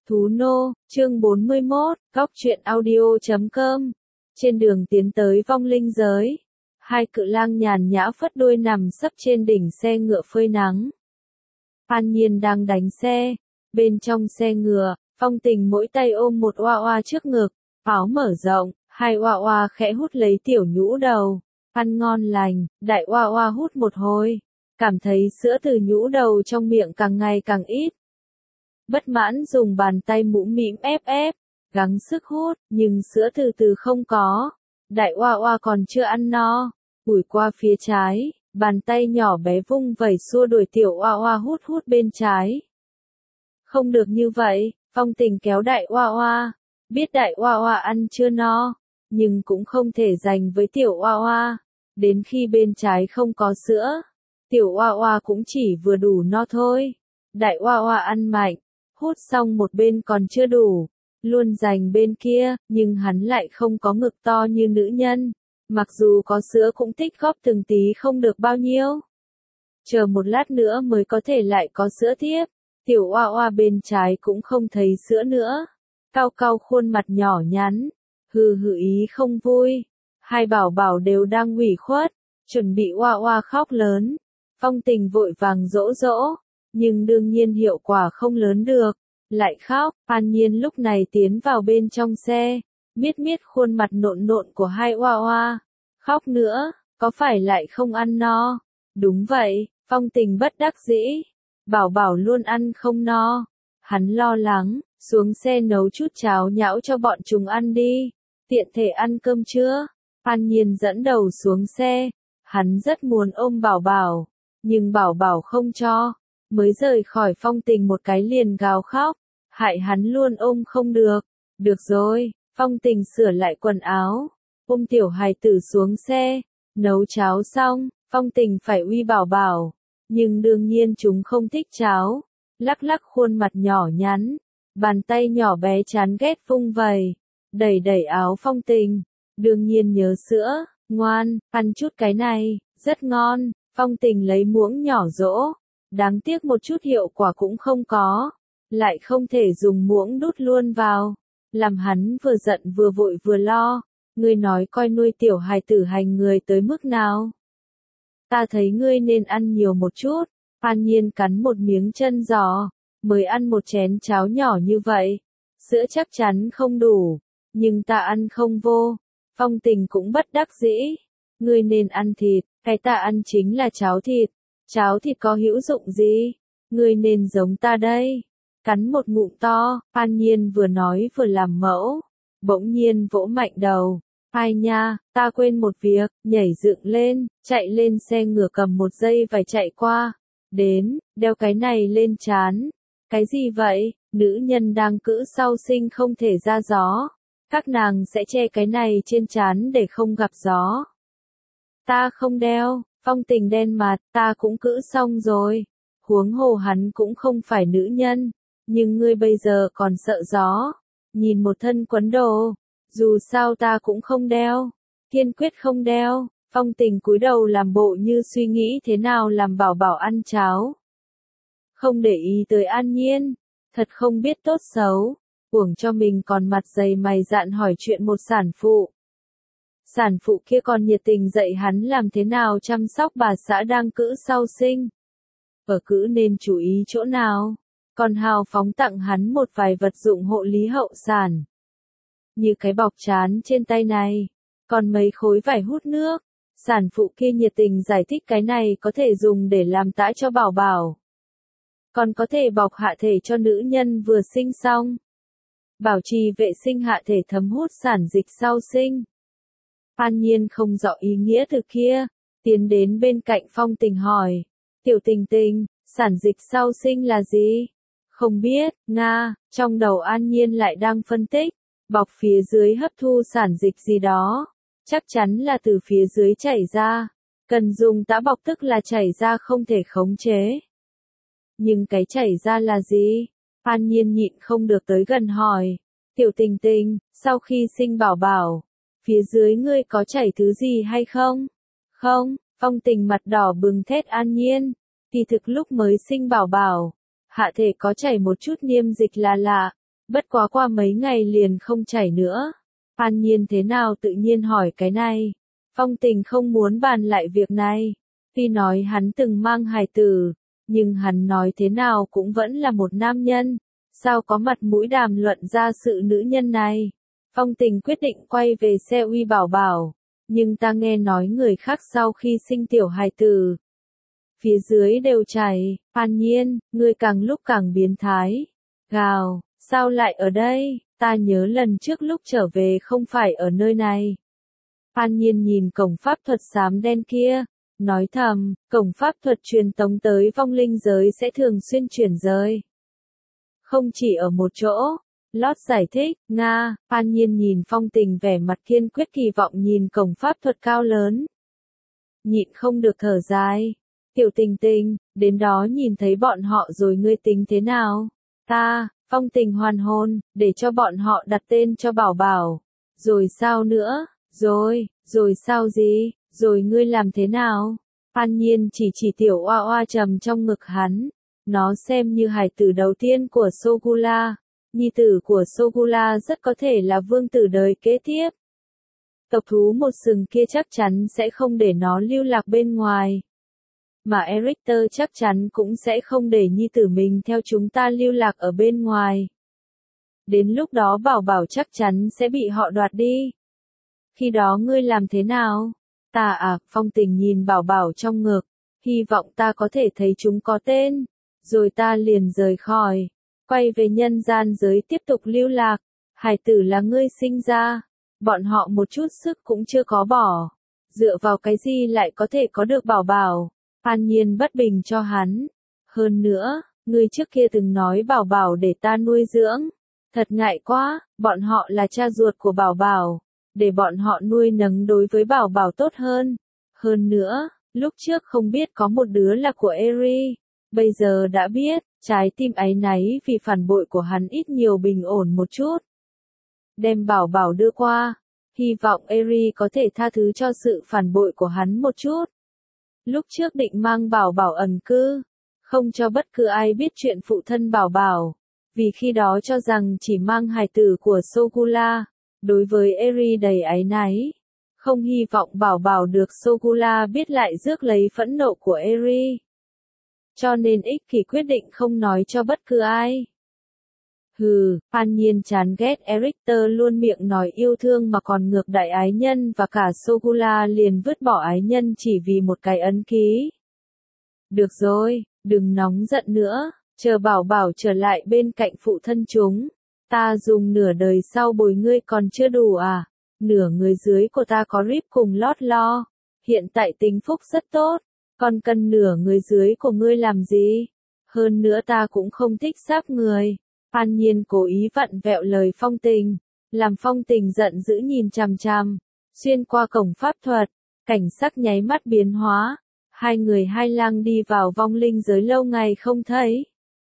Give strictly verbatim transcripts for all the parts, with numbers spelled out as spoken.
Thú nô, chương bốn mươi mốt, góc truyện audio chấm com. Trên đường tiến tới vong linh giới, hai cự lang nhàn nhã phất đuôi nằm sấp trên đỉnh xe ngựa phơi nắng. An Nhiên đang đánh xe, bên trong xe ngựa, Phong Tình mỗi tay ôm một oa oa trước ngực, áo mở rộng, hai oa oa khẽ hút lấy tiểu nhũ đầu, ăn ngon lành, đại oa oa hút một hồi, cảm thấy sữa từ nhũ đầu trong miệng càng ngày càng ít. Bất mãn dùng bàn tay mũm mĩm ép ép, gắng sức hút, nhưng sữa từ từ không có. Đại oa oa còn chưa ăn no, ủi qua phía trái, bàn tay nhỏ bé vung vẩy xua đuổi tiểu oa oa hút hút bên trái. Không được như vậy, Phong Tình kéo đại oa oa, biết đại oa oa ăn chưa no, nhưng cũng không thể giành với tiểu oa oa. Đến khi bên trái không có sữa, tiểu oa oa cũng chỉ vừa đủ no thôi. Đại oa oa ăn mạnh, hút xong một bên còn chưa đủ, luôn giành bên kia, nhưng hắn lại không có ngực to như nữ nhân, mặc dù có sữa cũng tích góp từng tí không được bao nhiêu. Chờ một lát nữa mới có thể lại có sữa tiếp, tiểu oa oa bên trái cũng không thấy sữa nữa, cau cau khuôn mặt nhỏ nhắn, hừ hừ ý không vui, hai bảo bảo đều đang ủy khuất, chuẩn bị oa oa khóc lớn. Phong Tình vội vàng dỗ dỗ, nhưng đương nhiên hiệu quả không lớn được, lại khóc. An Nhiên lúc này tiến vào bên trong xe, miết miết khuôn mặt nộn nộn của hai oa oa, khóc nữa, có phải lại không ăn no? Đúng vậy, Phong Tình bất đắc dĩ, bảo bảo luôn ăn không no, hắn lo lắng, xuống xe nấu chút cháo nhão cho bọn chúng ăn đi, tiện thể ăn cơm trưa. An Nhiên dẫn đầu xuống xe, hắn rất muốn ôm bảo bảo, nhưng bảo bảo không cho. Mới rời khỏi Phong Tình một cái liền gào khóc, hại hắn luôn ôm không được. Được rồi, Phong Tình sửa lại quần áo, ôm tiểu hài tử xuống xe, nấu cháo xong, Phong Tình phải uy bảo bảo, nhưng đương nhiên chúng không thích cháo, lắc lắc khuôn mặt nhỏ nhắn, bàn tay nhỏ bé chán ghét vung vầy, đẩy đẩy áo Phong Tình, đương nhiên nhớ sữa, ngoan, ăn chút cái này, rất ngon. Phong Tình lấy muỗng nhỏ dỗ. Đáng tiếc một chút hiệu quả cũng không có, lại không thể dùng muỗng đút luôn vào, làm hắn vừa giận vừa vội vừa lo. Ngươi nói coi nuôi tiểu hài tử hành người tới mức nào? Ta thấy ngươi nên ăn nhiều một chút. An Nhiên cắn một miếng chân giò, mới ăn một chén cháo nhỏ như vậy, sữa chắc chắn không đủ, nhưng ta ăn không vô. Phong Tình cũng bất đắc dĩ, ngươi nên ăn thịt, cái ta ăn chính là cháo thịt. Cháo thịt có hữu dụng gì? Ngươi nên giống ta đây. Cắn một ngụm to, An Nhiên vừa nói vừa làm mẫu. Bỗng nhiên vỗ mạnh đầu. Ai nha, ta quên một việc, nhảy dựng lên, chạy lên xe ngựa cầm một dây vải chạy qua. Đến, đeo cái này lên trán. Cái gì vậy? Nữ nhân đang cữ sau sinh không thể ra gió. Các nàng sẽ che cái này trên trán để không gặp gió. Ta không đeo. Phong Tình đen mặt, ta cũng cữ xong rồi. Huống hồ hắn cũng không phải nữ nhân, nhưng ngươi bây giờ còn sợ gió. Nhìn một thân quấn đồ, dù sao ta cũng không đeo, kiên quyết không đeo. Phong Tình cúi đầu làm bộ như suy nghĩ thế nào làm bảo bảo ăn cháo. Không để ý tới An Nhiên, thật không biết tốt xấu, uổng cho mình còn mặt dày mày dạn hỏi chuyện một sản phụ. Sản phụ kia còn nhiệt tình dạy hắn làm thế nào chăm sóc bà xã đang cữ sau sinh. Ở cữ nên chú ý chỗ nào, còn hào phóng tặng hắn một vài vật dụng hộ lý hậu sản. Như cái bọc trán trên tay này, còn mấy khối vải hút nước. Sản phụ kia nhiệt tình giải thích cái này có thể dùng để làm tã cho bảo bảo. Còn có thể bọc hạ thể cho nữ nhân vừa sinh xong. Bảo trì vệ sinh hạ thể thấm hút sản dịch sau sinh. An Nhiên không rõ ý nghĩa từ kia, tiến đến bên cạnh Phong Tình hỏi, tiểu Tình Tình, sản dịch sau sinh là gì? Không biết, Nga, trong đầu An Nhiên lại đang phân tích, bọc phía dưới hấp thu sản dịch gì đó, chắc chắn là từ phía dưới chảy ra, cần dùng tã bọc tức là chảy ra không thể khống chế. Nhưng cái chảy ra là gì? An Nhiên nhịn không được tới gần hỏi, tiểu Tình Tình, sau khi sinh bảo bảo, phía dưới ngươi có chảy thứ gì hay không? Không, Phong Tình mặt đỏ bừng thét An Nhiên, thì thực lúc mới sinh bảo bảo, hạ thể có chảy một chút niêm dịch là lạ, Bất quá qua mấy ngày liền không chảy nữa. An Nhiên thế nào tự nhiên hỏi cái này. Phong Tình không muốn bàn lại việc này. Tuy nói hắn từng mang hài tử, nhưng hắn nói thế nào cũng vẫn là một nam nhân. Sao có mặt mũi đàm luận ra sự nữ nhân này. Phong Tình quyết định quay về xe uy bảo bảo. Nhưng ta nghe nói người khác sau khi sinh tiểu hài tử, phía dưới đều chảy. An Nhiên, ngươi càng lúc càng biến thái. Gào, sao lại ở đây? Ta nhớ lần trước lúc trở về không phải ở nơi này. An Nhiên nhìn cổng pháp thuật xám đen kia, nói thầm, cổng pháp thuật truyền tống tới vong linh giới sẽ thường xuyên chuyển rời. Không chỉ ở một chỗ. Lót giải thích, Nga. An Nhiên nhìn Phong Tình vẻ mặt kiên quyết kỳ vọng nhìn cổng pháp thuật cao lớn. Nhịn không được thở dài. Tiểu Tình Tình, đến đó nhìn thấy bọn họ rồi ngươi tính thế nào? Ta, Phong Tình hoàn hồn, để cho bọn họ đặt tên cho bảo bảo. Rồi sao nữa? Rồi, rồi sao gì? Rồi ngươi làm thế nào? An Nhiên chỉ chỉ tiểu oa oa trầm trong ngực hắn. Nó xem như hài tử đầu tiên của Sogula. Nhi tử của Sogula rất có thể là vương tử đời kế tiếp. Tộc thú một sừng kia chắc chắn sẽ không để nó lưu lạc bên ngoài. Mà Erichter chắc chắn cũng sẽ không để nhi tử mình theo chúng ta lưu lạc ở bên ngoài. Đến lúc đó bảo bảo chắc chắn sẽ bị họ đoạt đi. Khi đó ngươi làm thế nào? Ta à, Phong Tình nhìn bảo bảo trong ngực. Hy vọng ta có thể thấy chúng có tên. Rồi ta liền rời khỏi. Quay về nhân gian giới tiếp tục lưu lạc. Hài tử là ngươi sinh ra. Bọn họ một chút sức cũng chưa có bỏ. Dựa vào cái gì lại có thể có được bảo bảo? An Nhiên bất bình cho hắn. Hơn nữa, ngươi trước kia từng nói bảo bảo để ta nuôi dưỡng. Thật ngại quá, bọn họ là cha ruột của bảo bảo. Để bọn họ nuôi nấng đối với bảo bảo tốt hơn. Hơn nữa, lúc trước không biết có một đứa là của Eri. Bây giờ đã biết, trái tim áy náy vì phản bội của hắn ít nhiều bình ổn một chút. Đem bảo bảo đưa qua. Hy vọng Eri có thể tha thứ cho sự phản bội của hắn một chút. Lúc trước định mang bảo bảo ẩn cư. Không cho bất cứ ai biết chuyện phụ thân bảo bảo. Vì khi đó cho rằng chỉ mang hài tử của Sogula. Đối với Eri đầy áy náy. Không hy vọng bảo bảo được Sogula biết lại rước lấy phẫn nộ của Eri. Cho nên ích kỷ quyết định không nói cho bất cứ ai. Hừ, An Nhiên chán ghét Erichter luôn miệng nói yêu thương mà còn ngược đại ái nhân và cả Sogula liền vứt bỏ ái nhân chỉ vì một cái ấn ký. Được rồi, đừng nóng giận nữa, chờ bảo bảo trở lại bên cạnh phụ thân chúng. Ta dùng nửa đời sau bồi ngươi còn chưa đủ à? Nửa người dưới của ta có Rip cùng lót lo. Hiện tại tính phúc rất tốt. Còn cần nửa người dưới của ngươi làm gì? Hơn nữa ta cũng không thích xác người. An Nhiên cố ý vặn vẹo lời Phong Tình. Làm Phong Tình giận dữ nhìn chằm chằm. Xuyên qua cổng pháp thuật. Cảnh sắc nháy mắt biến hóa. Hai người hai lang đi vào vong linh giới lâu ngày không thấy.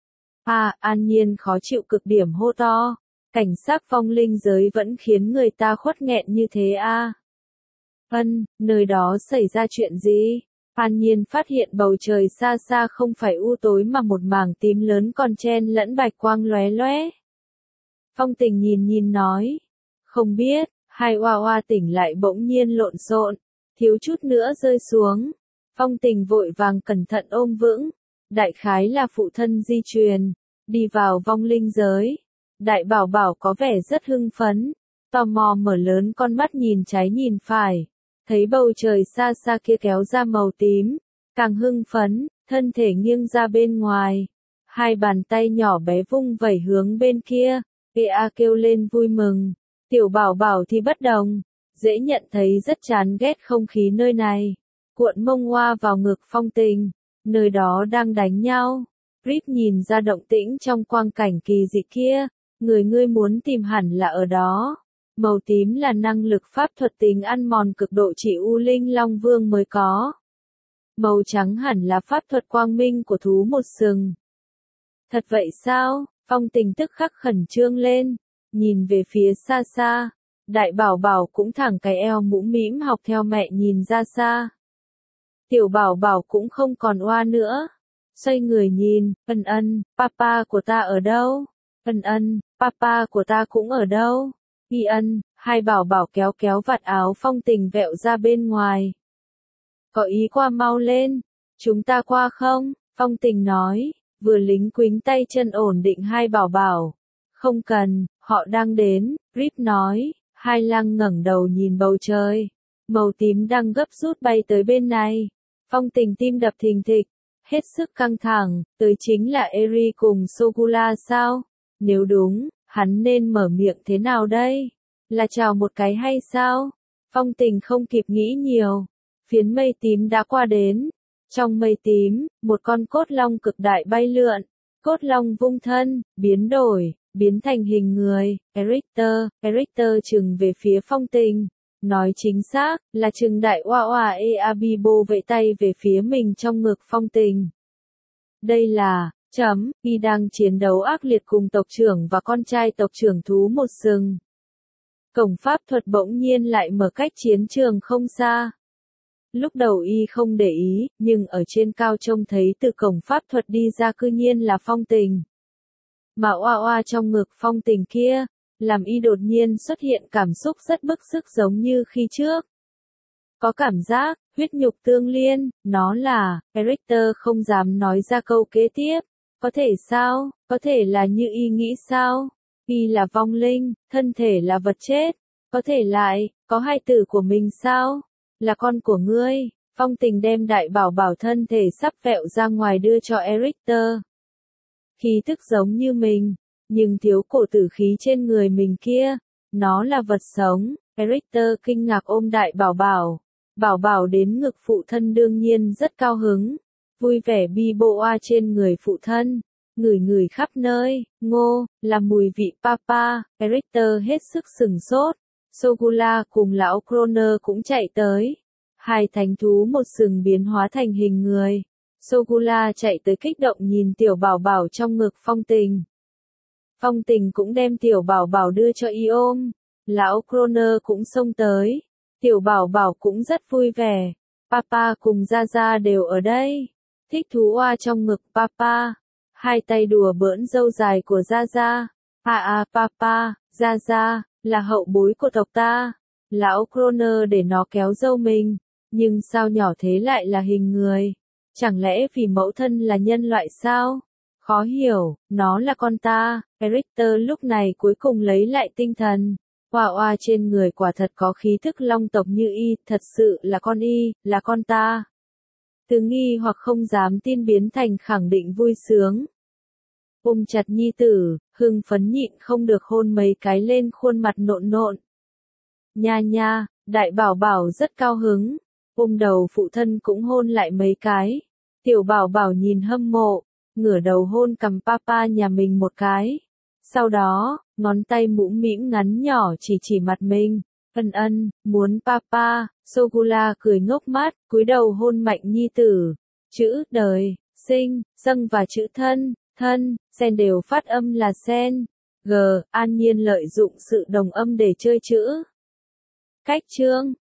À, An Nhiên khó chịu cực điểm hô to. Cảnh sắc vong linh giới vẫn khiến người ta khuất nghẹn như thế à. Ân, nơi đó xảy ra chuyện gì? An Nhiên phát hiện bầu trời xa xa không phải u tối mà một mảng tím lớn còn chen lẫn bạch quang lóe lóe. Phong Tình nhìn nhìn nói. Không biết, hai oa oa tỉnh lại bỗng nhiên lộn xộn, thiếu chút nữa rơi xuống. Phong Tình vội vàng cẩn thận ôm vững. Đại khái là phụ thân di truyền, đi vào vong linh giới. Đại bảo bảo có vẻ rất hưng phấn, tò mò mở lớn con mắt nhìn trái nhìn phải. Thấy bầu trời xa xa kia kéo ra màu tím, càng hưng phấn, thân thể nghiêng ra bên ngoài. Hai bàn tay nhỏ bé vung vẩy hướng bên kia, Ea kêu lên vui mừng. Tiểu bảo bảo thì bất đồng, dễ nhận thấy rất chán ghét không khí nơi này. Cuộn mông hoa vào ngực Phong Tình, nơi đó đang đánh nhau. Rip nhìn ra động tĩnh trong quang cảnh kỳ dị kia, người ngươi muốn tìm hẳn là ở đó. Màu tím là năng lực pháp thuật tính ăn mòn cực độ chỉ U Linh Long Vương mới có. Màu trắng hẳn là pháp thuật quang minh của thú một sừng. Thật vậy sao? Phong Tình tức khắc khẩn trương lên, nhìn về phía xa xa. Đại bảo bảo cũng thẳng cái eo mũm mĩm học theo mẹ nhìn ra xa. Tiểu bảo bảo cũng không còn oa nữa. Xoay người nhìn, ân ân, papa của ta ở đâu? Ân ân, papa của ta cũng ở đâu? Y ân, hai bảo bảo kéo kéo vạt áo Phong Tình vẹo ra bên ngoài. Có ý qua mau lên, chúng ta qua không? Phong Tình nói, vừa lính quính tay chân ổn định hai bảo bảo. Không cần, họ đang đến, Rip nói, hai lang ngẩng đầu nhìn bầu trời. Màu tím đang gấp rút bay tới bên này. Phong Tình tim đập thình thịch, hết sức căng thẳng, tới chính là Eri cùng Sogula sao? Nếu đúng, hắn nên mở miệng thế nào đây? Là chào một cái hay sao? Phong Tình không kịp nghĩ nhiều. Phiến mây tím đã qua đến. Trong mây tím, một con cốt long cực đại bay lượn. Cốt long vung thân, biến đổi, biến thành hình người. Erichter, Erichter chừng về phía Phong Tình. Nói chính xác, là chừng đại oa oa e abibo vẫy tay về phía mình trong ngực Phong Tình. Đây là, chấm, y đang chiến đấu ác liệt cùng tộc trưởng và con trai tộc trưởng thú một sừng. Cổng pháp thuật bỗng nhiên lại mở cách chiến trường không xa. Lúc đầu y không để ý, nhưng ở trên cao trông thấy từ cổng pháp thuật đi ra cư nhiên là Phong Tình. Mà oa oa trong ngực Phong Tình kia, làm y đột nhiên xuất hiện cảm xúc rất bức xúc giống như khi trước. Có cảm giác, huyết nhục tương liên, nó là, Erichter không dám nói ra câu kế tiếp. Có thể sao, có thể là như y nghĩ sao? Y là vong linh, thân thể là vật chết. Có thể lại, có hai tử của mình sao? Là con của ngươi. Phong Tình đem đại bảo bảo thân thể sắp vẹo ra ngoài đưa cho Erichter. Khí thức giống như mình, nhưng thiếu cổ tử khí trên người mình kia. Nó là vật sống. Erichter kinh ngạc ôm đại bảo bảo. Bảo bảo đến ngực phụ thân đương nhiên rất cao hứng. Vui vẻ bi bộ oa trên người phụ thân. Ngửi ngửi khắp nơi, ngô, là mùi vị papa. Erichter hết sức sừng sốt. Sogula cùng lão Kroner cũng chạy tới. Hai thánh thú một sừng biến hóa thành hình người. Sogula chạy tới kích động nhìn tiểu bảo bảo trong ngực Phong Tình. Phong Tình cũng đem tiểu bảo bảo đưa cho y ôm. Lão Kroner cũng xông tới. Tiểu bảo bảo cũng rất vui vẻ. Papa cùng Gia Gia đều ở đây. Thích thú oa trong ngực papa. Hai tay đùa bỡn râu dài của Gia Gia. À à papa, Gia Gia, là hậu bối của tộc ta. Lão Kroner để nó kéo râu mình. Nhưng sao nhỏ thế lại là hình người? Chẳng lẽ vì mẫu thân là nhân loại sao? Khó hiểu, nó là con ta. Erichter lúc này cuối cùng lấy lại tinh thần. Oa oa trên người quả thật có khí thức long tộc như y, thật sự là con y, là con ta. Từ nghi hoặc không dám tin biến thành khẳng định vui sướng. Ôm chặt nhi tử, hưng phấn nhịn không được hôn mấy cái lên khuôn mặt nộn nộn. Nha nha, đại bảo bảo rất cao hứng. Ôm đầu phụ thân cũng hôn lại mấy cái. Tiểu bảo bảo nhìn hâm mộ, ngửa đầu hôn cằm papa nhà mình một cái. Sau đó, ngón tay mũm mĩm ngắn nhỏ chỉ chỉ mặt mình. Ân ân, muốn papa. Sogula cười ngốc mát, cúi đầu hôn mạnh nhi tử. Chữ đời, sinh, dâng và chữ thân, thân, sen đều phát âm là sen. G, an nhiên lợi dụng sự đồng âm để chơi chữ. Cách chương